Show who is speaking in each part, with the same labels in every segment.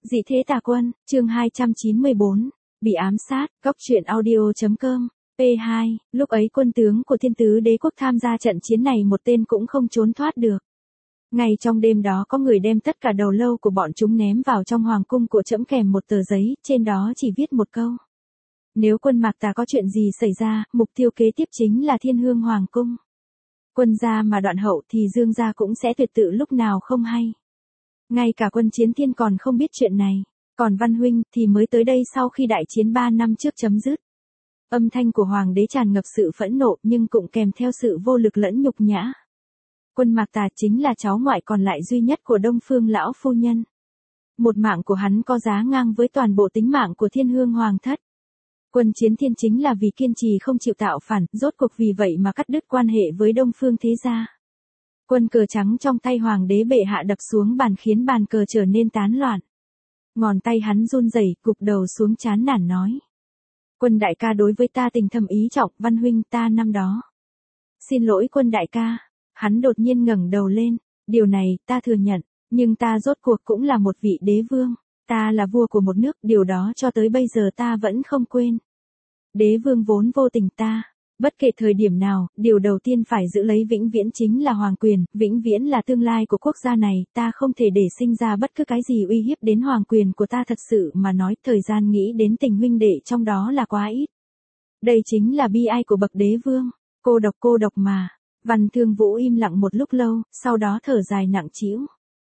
Speaker 1: Dị thế tà quân, chương 294, bị ám sát, góc truyện audio.com, P2, lúc ấy quân tướng của Thiên Tứ Đế quốc tham gia trận chiến này một tên cũng không trốn thoát được. Ngay trong đêm đó có người đem tất cả đầu lâu của bọn chúng ném vào trong hoàng cung của trẫm kèm một tờ giấy, trên đó chỉ viết một câu. Nếu quân Mạc Tà có chuyện gì xảy ra, mục tiêu kế tiếp chính là Thiên Hương Hoàng cung. Quân gia mà đoạn hậu thì Dương gia cũng sẽ tuyệt tự lúc nào không hay. Ngay cả quân Chiến Thiên còn không biết chuyện này, còn Văn huynh thì mới tới đây sau khi đại chiến 3 năm trước chấm dứt. Âm thanh của hoàng đế tràn ngập sự phẫn nộ nhưng cũng kèm theo sự vô lực lẫn nhục nhã. Quân Mạc Tà chính là cháu ngoại còn lại duy nhất của Đông Phương lão phu nhân. Một mạng của hắn có giá ngang với toàn bộ tính mạng của Thiên Hương Hoàng thất. Quân Chiến Thiên chính là vì kiên trì không chịu tạo phản, rốt cuộc vì vậy mà cắt đứt quan hệ với Đông Phương thế gia. Quân cờ trắng trong tay hoàng đế bệ hạ đập xuống bàn khiến bàn cờ trở nên tán loạn. Ngón tay hắn run rẩy, gục đầu xuống chán nản nói. Quân đại ca đối với ta tình thâm ý trọng, Văn huynh ta năm đó. Xin lỗi quân đại ca. Hắn đột nhiên ngẩng đầu lên. Điều này ta thừa nhận, nhưng ta rốt cuộc cũng là một vị đế vương. Ta là vua của một nước, điều đó cho tới bây giờ ta vẫn không quên. Đế vương vốn vô tình ta. Bất kể thời điểm nào, điều đầu tiên phải giữ lấy vĩnh viễn chính là hoàng quyền, vĩnh viễn là tương lai của quốc gia này, ta không thể để sinh ra bất cứ cái gì uy hiếp đến hoàng quyền của ta. Thật sự mà nói, thời gian nghĩ đến tình huynh đệ trong đó là quá ít. Đây chính là bi ai của bậc đế vương, cô độc mà. Văn Thương Vũ im lặng một lúc lâu, sau đó thở dài nặng trĩu.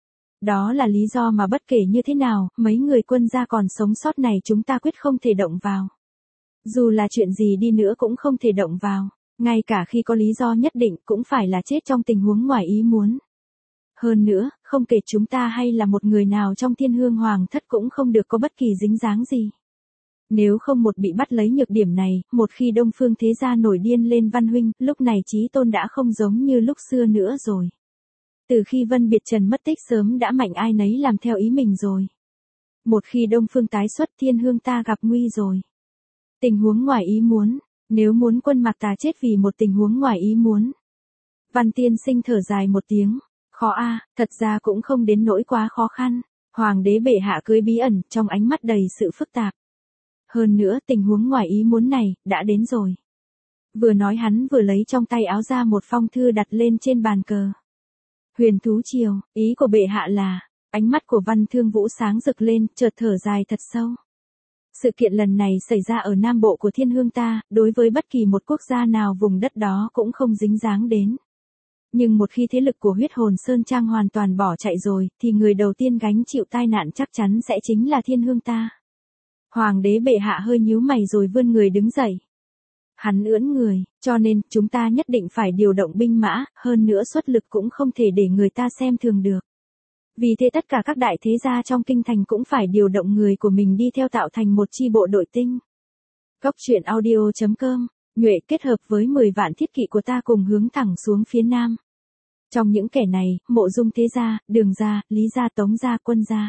Speaker 1: Đó là lý do mà bất kể như thế nào, mấy người quân gia còn sống sót này chúng ta quyết không thể động vào. Dù là chuyện gì đi nữa cũng không thể động vào, ngay cả khi có lý do nhất định cũng phải là chết trong tình huống ngoài ý muốn. Hơn nữa, không kể chúng ta hay là một người nào trong Thiên Hương Hoàng thất cũng không được có bất kỳ dính dáng gì. Nếu không một bị bắt lấy nhược điểm này, một khi Đông Phương thế gia nổi điên lên Văn huynh, lúc này Chí Tôn đã không giống như lúc xưa nữa rồi. Từ khi Vân Biệt Trần mất tích sớm đã mạnh ai nấy làm theo ý mình rồi. Một khi Đông Phương tái xuất Thiên Hương ta gặp nguy rồi. Tình huống ngoài ý muốn, nếu muốn quân Mạc Tà chết vì một tình huống ngoài ý muốn. Văn tiên sinh thở dài một tiếng, khó a, thật ra cũng không đến nỗi quá khó khăn. Hoàng đế bệ hạ cưới bí ẩn, trong ánh mắt đầy sự phức tạp. Hơn nữa tình huống ngoài ý muốn này, đã đến rồi. Vừa nói hắn vừa lấy trong tay áo ra một phong thư đặt lên trên bàn cờ. Huyền Thú Triều, ý của bệ hạ là, ánh mắt của Văn Thương Vũ sáng rực lên, chợt thở dài thật sâu. Sự kiện lần này xảy ra ở Nam Bộ của Thiên Hương ta, đối với bất kỳ một quốc gia nào vùng đất đó cũng không dính dáng đến. Nhưng một khi thế lực của huyết hồn Sơn Trang hoàn toàn bỏ chạy rồi, thì người đầu tiên gánh chịu tai nạn chắc chắn sẽ chính là Thiên Hương ta. Hoàng đế bệ hạ hơi nhíu mày rồi vươn người đứng dậy. Hắn ưỡn người, cho nên chúng ta nhất định phải điều động binh mã, hơn nữa xuất lực cũng không thể để người ta xem thường được. Vì thế tất cả các đại thế gia trong kinh thành cũng phải điều động người của mình đi theo tạo thành một chi bộ đội tinh. Góc truyện audio.com, nhuệ kết hợp với 10 vạn thiết kỵ của ta cùng hướng thẳng xuống phía nam. Trong những kẻ này, Mộ Dung thế gia, Đường gia, Lý gia, Tống gia, Quân gia.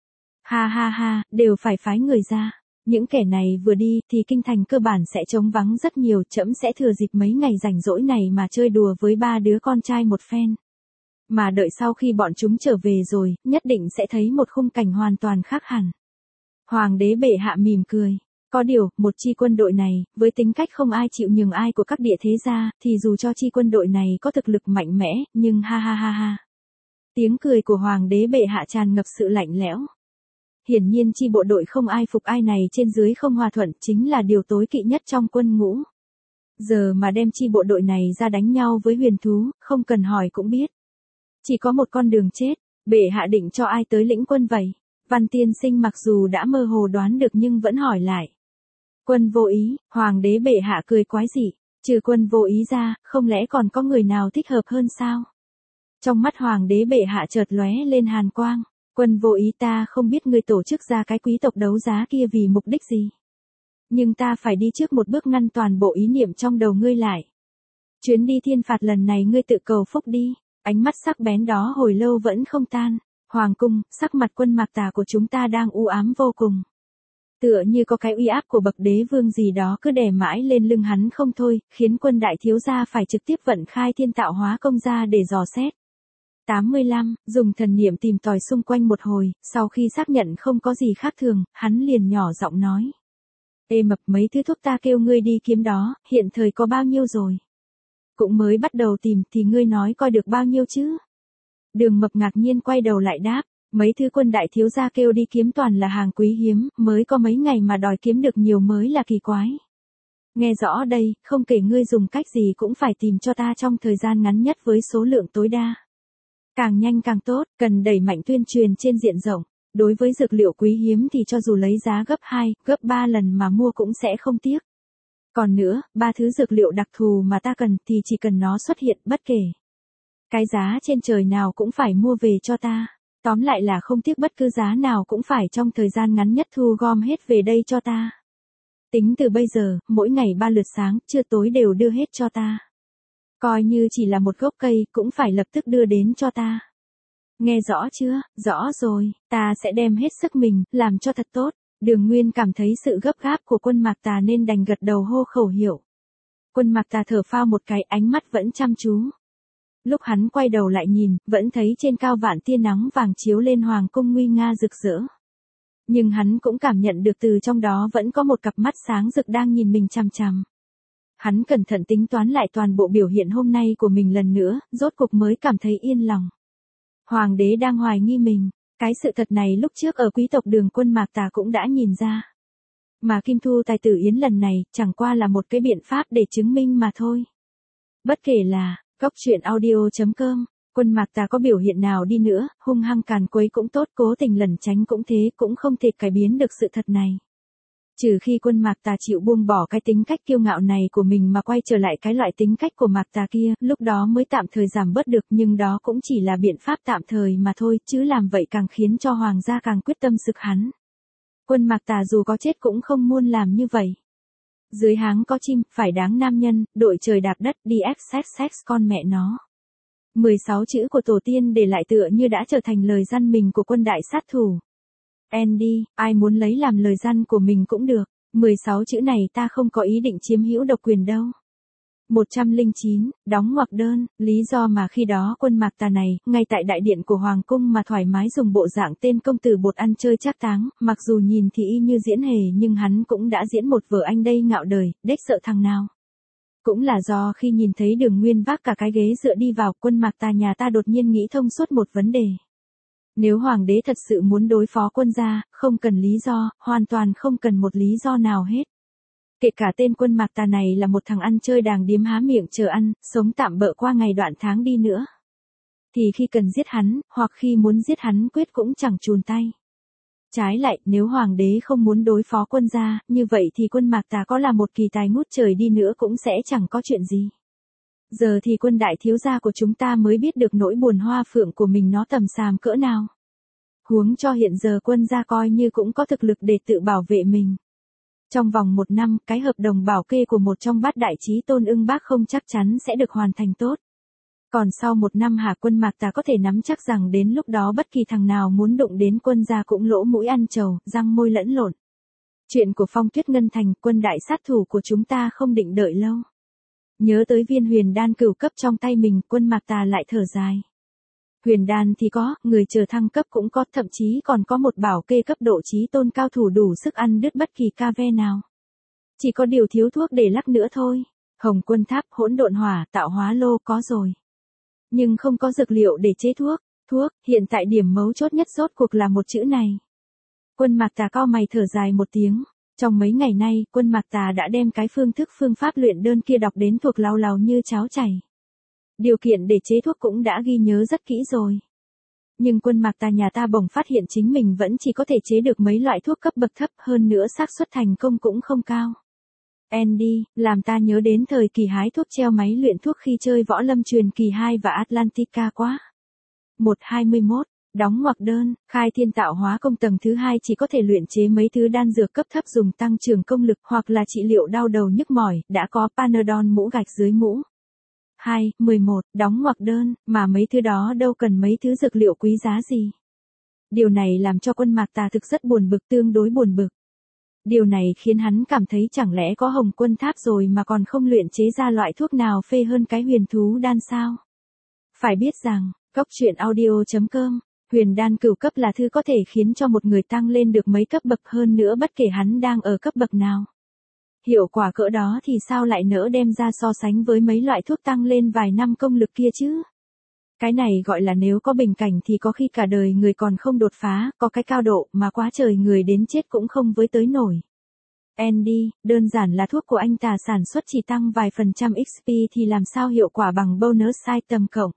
Speaker 1: Ha, đều phải phái người ra. Những kẻ này vừa đi thì kinh thành cơ bản sẽ trống vắng rất nhiều, trẫm sẽ thừa dịp mấy ngày rảnh rỗi này mà chơi đùa với 3 đứa con trai một phen. Mà đợi sau khi bọn chúng trở về rồi, nhất định sẽ thấy một khung cảnh hoàn toàn khác hẳn. Hoàng đế bệ hạ mỉm cười. Có điều, một chi quân đội này, với tính cách không ai chịu nhường ai của các địa thế gia, thì dù cho chi quân đội này có thực lực mạnh mẽ, nhưng ha. Tiếng cười của hoàng đế bệ hạ tràn ngập sự lạnh lẽo. Hiển nhiên chi bộ đội không ai phục ai này trên dưới không hòa thuận chính là điều tối kỵ nhất trong quân ngũ. Giờ mà đem chi bộ đội này ra đánh nhau với huyền thú, không cần hỏi cũng biết. Chỉ có một con đường chết, bệ hạ định cho ai tới lĩnh quân vậy? Văn tiên sinh mặc dù đã mơ hồ đoán được nhưng vẫn hỏi lại. Quân vô ý, hoàng đế bệ hạ cười quái dị, trừ quân vô ý ra, không lẽ còn có người nào thích hợp hơn sao? Trong mắt hoàng đế bệ hạ chợt lóe lên hàn quang. Quân vô ý ta không biết ngươi tổ chức ra cái quý tộc đấu giá kia vì mục đích gì. Nhưng ta phải đi trước một bước ngăn toàn bộ ý niệm trong đầu ngươi lại. Chuyến đi thiên phạt lần này ngươi tự cầu phúc đi. Ánh mắt sắc bén đó hồi lâu vẫn không tan. Hoàng cung, sắc mặt quân Mạc Tà của chúng ta đang u ám vô cùng. Tựa như có cái uy áp của bậc đế vương gì đó cứ đè mãi lên lưng hắn không thôi, khiến quân đại thiếu gia phải trực tiếp vận khai thiên tạo hóa công ra để dò xét. 85, dùng thần niệm tìm tòi xung quanh một hồi, sau khi xác nhận không có gì khác thường, hắn liền nhỏ giọng nói. Ê Mập, mấy thứ thuốc ta kêu ngươi đi kiếm đó, hiện thời có bao nhiêu rồi? Cũng mới bắt đầu tìm thì ngươi nói coi được bao nhiêu chứ? Đường Mập ngạc nhiên quay đầu lại đáp, mấy thứ Quân đại thiếu gia kêu đi kiếm toàn là hàng quý hiếm, mới có mấy ngày mà đòi kiếm được nhiều mới là kỳ quái. Nghe rõ đây, không kể ngươi dùng cách gì cũng phải tìm cho ta trong thời gian ngắn nhất với số lượng tối đa. Càng nhanh càng tốt, cần đẩy mạnh tuyên truyền trên diện rộng. Đối với dược liệu quý hiếm thì cho dù lấy giá gấp 2, gấp 3 lần mà mua cũng sẽ không tiếc. Còn nữa, 3 thứ dược liệu đặc thù mà ta cần thì chỉ cần nó xuất hiện bất kể cái giá trên trời nào cũng phải mua về cho ta. Tóm lại là không tiếc bất cứ giá nào cũng phải trong thời gian ngắn nhất thu gom hết về đây cho ta. Tính từ bây giờ, mỗi ngày 3 lượt sáng, trưa tối đều đưa hết cho ta. Coi như chỉ là một gốc cây, cũng phải lập tức đưa đến cho ta. Nghe rõ chưa? Rõ rồi, ta sẽ đem hết sức mình, làm cho thật tốt. Đường Nguyên cảm thấy sự gấp gáp của Quân Mạc Tà nên đành gật đầu hô khẩu hiệu. Quân Mạc Tà thở phao một cái, ánh mắt vẫn chăm chú. Lúc hắn quay đầu lại nhìn, vẫn thấy trên cao vạn tia nắng vàng chiếu lên hoàng cung nguy nga rực rỡ. Nhưng hắn cũng cảm nhận được từ trong đó vẫn có một cặp mắt sáng rực đang nhìn mình chằm chằm. Hắn cẩn thận tính toán lại toàn bộ biểu hiện hôm nay của mình lần nữa, rốt cục mới cảm thấy yên lòng. Hoàng đế đang hoài nghi mình, cái sự thật này lúc trước ở quý tộc Đường Quân Mạc Tà cũng đã nhìn ra. Mà Kim Thu Tài Tử Yến lần này chẳng qua là một cái biện pháp để chứng minh mà thôi. Bất kể là, goctruyện.audio.com, Quân Mạc Tà có biểu hiện nào đi nữa, hung hăng càn quấy cũng tốt, cố tình lẩn tránh cũng thế, cũng không thể cải biến được sự thật này. Trừ khi Quân Mạc Tà chịu buông bỏ cái tính cách kiêu ngạo này của mình mà quay trở lại cái loại tính cách của Mạc Tà kia, lúc đó mới tạm thời giảm bớt được, nhưng đó cũng chỉ là biện pháp tạm thời mà thôi, chứ làm vậy càng khiến cho hoàng gia càng quyết tâm sực hắn. Quân Mạc Tà dù có chết cũng không muốn làm như vậy. Dưới háng có chim, phải đáng nam nhân, đội trời đạp đất, đi xx con mẹ nó. 16 chữ của tổ tiên để lại tựa như đã trở thành lời răn mình của quân đại sát thủ. Andy, ai muốn lấy làm lời răn của mình cũng được, 16 chữ này ta không có ý định chiếm hữu độc quyền đâu. 109, đóng ngoặc đơn, lý do mà khi đó Quân Mạc Tà này, ngay tại đại điện của Hoàng cung mà thoải mái dùng bộ dạng tên công tử bột ăn chơi trác táng, mặc dù nhìn thì y như diễn hề nhưng hắn cũng đã diễn một vở anh đây ngạo đời, đếch sợ thằng nào. Cũng là do khi nhìn thấy Đường Nguyên vác cả cái ghế dựa đi vào, Quân Mạc Tà nhà ta đột nhiên nghĩ thông suốt một vấn đề. Nếu hoàng đế thật sự muốn đối phó quân gia, không cần lý do, hoàn toàn không cần một lý do nào hết. Kể cả tên Quân Mạc Tà này là một thằng ăn chơi đàng điếm há miệng chờ ăn, sống tạm bợ qua ngày đoạn tháng đi nữa. Thì khi cần giết hắn, hoặc khi muốn giết hắn quyết cũng chẳng chùn tay. Trái lại, nếu hoàng đế không muốn đối phó quân gia, như vậy thì Quân Mạc Tà có là một kỳ tài ngút trời đi nữa cũng sẽ chẳng có chuyện gì. Giờ thì Quân đại thiếu gia của chúng ta mới biết được nỗi buồn hoa phượng của mình nó tầm xàm cỡ nào. Huống cho hiện giờ quân gia coi như cũng có thực lực để tự bảo vệ mình. Trong vòng 1 năm, cái hợp đồng bảo kê của một trong bát đại chí tôn Ưng Bác không chắc chắn sẽ được hoàn thành tốt. Còn sau 1 năm Quân Mạc Tà có thể nắm chắc rằng đến lúc đó bất kỳ thằng nào muốn đụng đến quân gia cũng lỗ mũi ăn trầu, răng môi lẫn lộn. Chuyện của Phong Tuyết Ngân Thành, quân đại sát thủ của chúng ta không định đợi lâu. Nhớ tới viên huyền đan cửu cấp trong tay mình, Quân Mạc Tà lại thở dài. Huyền đan thì có, người chờ thăng cấp cũng có, thậm chí còn có một bảo kê cấp độ chí tôn cao thủ đủ sức ăn đứt bất kỳ ca ve nào. Chỉ có điều thiếu thuốc để lắc nữa thôi. Hồng Quân Tháp, hỗn độn hỏa, tạo hóa lô có rồi. Nhưng không có dược liệu để chế thuốc. Thuốc, hiện tại điểm mấu chốt nhất rốt cuộc là một chữ này. Quân Mạc Tà cau mày thở dài một tiếng. Trong mấy ngày nay, Quân Mạc Tà đã đem cái phương pháp luyện đơn kia đọc đến thuộc lào lào như cháo chảy. Điều kiện để chế thuốc cũng đã ghi nhớ rất kỹ rồi. Nhưng Quân Mạc Tà nhà ta bỗng phát hiện chính mình vẫn chỉ có thể chế được mấy loại thuốc cấp bậc thấp, hơn nữa xác suất thành công cũng không cao. Andy, làm ta nhớ đến thời kỳ hái thuốc treo máy luyện thuốc khi chơi Võ Lâm truyền kỳ 2 và Atlantica quá. 121, đóng ngoặc đơn, khai thiên tạo hóa công tầng thứ 2 chỉ có thể luyện chế mấy thứ đan dược cấp thấp dùng tăng trưởng công lực hoặc là trị liệu đau đầu nhức mỏi, đã có Panadol mũ gạch dưới mũ. 11, đóng ngoặc đơn, mà mấy thứ đó đâu cần mấy thứ dược liệu quý giá gì. Điều này làm cho Quân Mạc Tà thực rất buồn bực, tương đối buồn bực. Điều này khiến hắn cảm thấy chẳng lẽ có Hồng Quân Tháp rồi mà còn không luyện chế ra loại thuốc nào phê hơn cái huyền thú đan sao. Phải biết rằng, Cốc truyện audio.com. Huyền đan cửu cấp là thứ có thể khiến cho một người tăng lên được mấy cấp bậc, hơn nữa bất kể hắn đang ở cấp bậc nào. Hiệu quả cỡ đó thì sao lại nỡ đem ra so sánh với mấy loại thuốc tăng lên vài năm công lực kia chứ? Cái này gọi là nếu có bình cảnh thì có khi cả đời người còn không đột phá, có cái cao độ mà quá trời người đến chết cũng không với tới nổi. Andy, đơn giản là thuốc của anh ta sản xuất chỉ tăng vài phần trăm XP thì làm sao hiệu quả bằng bonus item cộng.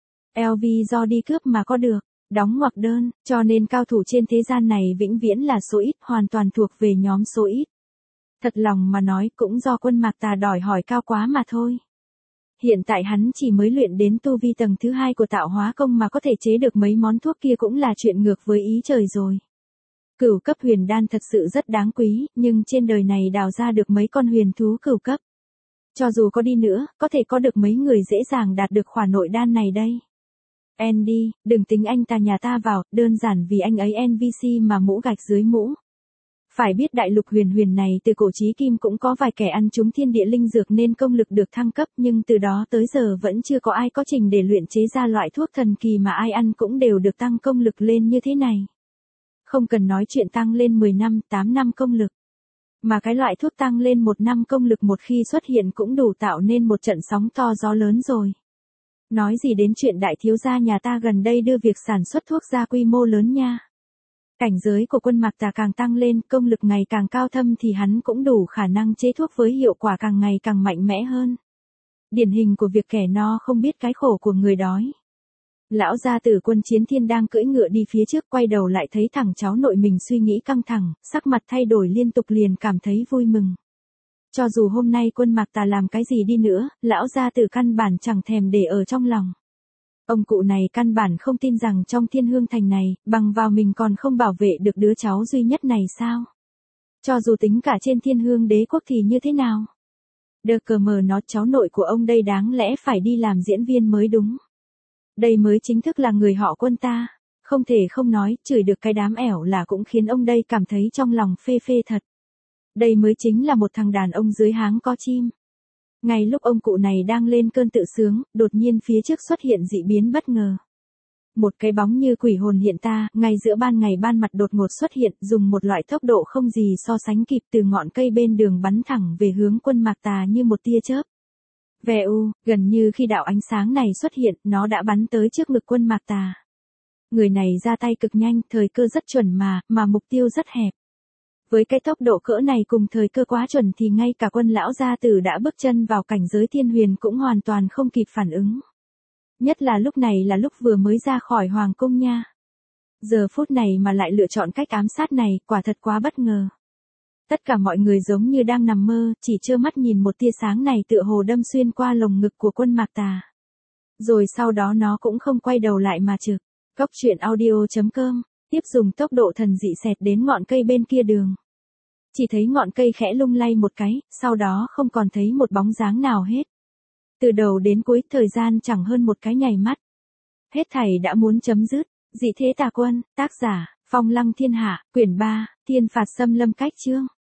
Speaker 1: LV do đi cướp mà có được, đóng ngoặc đơn, cho nên cao thủ trên thế gian này vĩnh viễn là số ít, hoàn toàn thuộc về nhóm số ít. Thật lòng mà nói cũng do quân Mạc Tà đòi hỏi cao quá mà thôi. Hiện tại hắn chỉ mới luyện đến tu vi tầng thứ 2 của tạo hóa công mà có thể chế được mấy món thuốc kia cũng là chuyện ngược với ý trời rồi. Cửu cấp huyền đan thật sự rất đáng quý, nhưng trên đời này đào ra được mấy con huyền thú cửu cấp. Cho dù có đi nữa, có thể có được mấy người dễ dàng đạt được khỏa nội đan này đây. Andy, đừng tính anh ta nhà ta vào, đơn giản vì anh ấy NPC mà mũ gạch dưới mũ. Phải biết đại lục huyền huyền này từ cổ chí kim cũng có vài kẻ ăn trúng thiên địa linh dược nên công lực được thăng cấp, nhưng từ đó tới giờ vẫn chưa có ai có trình để luyện chế ra loại thuốc thần kỳ mà ai ăn cũng đều được tăng công lực lên như thế này. Không cần nói chuyện tăng lên 10 năm, 8 năm công lực. Mà cái loại thuốc tăng lên 1 năm công lực một khi xuất hiện cũng đủ tạo nên một trận sóng to gió lớn rồi. Nói gì đến chuyện đại thiếu gia nhà ta gần đây đưa việc sản xuất thuốc ra quy mô lớn nha. Cảnh giới của quân Mạc Tà càng tăng lên, công lực ngày càng cao thâm thì hắn cũng đủ khả năng chế thuốc với hiệu quả càng ngày càng mạnh mẽ hơn. Điển hình của việc kẻ no không biết cái khổ của người đói. Lão gia tử Quân Chiến Thiên đang cưỡi ngựa đi phía trước, quay đầu lại thấy thằng cháu nội mình suy nghĩ căng thẳng, sắc mặt thay đổi liên tục, liền cảm thấy vui mừng. Cho dù hôm nay quân Mạc Tà làm cái gì đi nữa, lão gia tử căn bản chẳng thèm để ở trong lòng. Ông cụ này căn bản không tin rằng trong Thiên Hương Thành này, bằng vào mình còn không bảo vệ được đứa cháu duy nhất này sao? Cho dù tính cả trên Thiên Hương Đế quốc thì như thế nào? Đờ cờ mờ nó, cháu nội của ông đây đáng lẽ phải đi làm diễn viên mới đúng. Đây mới chính thức là người họ Quân ta. Không thể không nói, chửi được cái đám ẻo là cũng khiến ông đây cảm thấy trong lòng phê phê thật. Đây mới chính là một thằng đàn ông dưới háng có chim. Ngay lúc ông cụ này đang lên cơn tự sướng, đột nhiên phía trước xuất hiện dị biến bất ngờ. Một cái bóng như quỷ hồn hiện ta, ngay giữa ban ngày ban mặt đột ngột xuất hiện, dùng một loại tốc độ không gì so sánh kịp, từ ngọn cây bên đường bắn thẳng về hướng quân Mạc Tà như một tia chớp. Vèo, gần như khi đạo ánh sáng này xuất hiện, nó đã bắn tới trước ngực quân Mạc Tà. Người này ra tay cực nhanh, thời cơ rất chuẩn mà mục tiêu rất hẹp. Với cái tốc độ cỡ này cùng thời cơ quá chuẩn thì ngay cả quân lão gia tử đã bước chân vào cảnh giới thiên huyền cũng hoàn toàn không kịp phản ứng. Nhất là lúc này là lúc vừa mới ra khỏi hoàng cung nha. Giờ phút này mà lại lựa chọn cách ám sát này, quả thật quá bất ngờ. Tất cả mọi người giống như đang nằm mơ, chỉ trơ mắt nhìn một tia sáng này tựa hồ đâm xuyên qua lồng ngực của quân Mạc Tà. Rồi sau đó nó cũng không quay đầu lại mà trực. Cốc truyện audio.com, tiếp dùng tốc độ thần dị xẹt đến ngọn cây bên kia đường. Chỉ thấy ngọn cây khẽ lung lay một cái, sau đó không còn thấy một bóng dáng nào hết. Từ đầu đến cuối, thời gian chẳng hơn một cái nháy mắt. Hết thảy đã muốn chấm dứt. Dị thế tà quân, tác giả, Phong Lăng Thiên Hạ, quyển 3, Thiên phạt xâm lâm cách chương.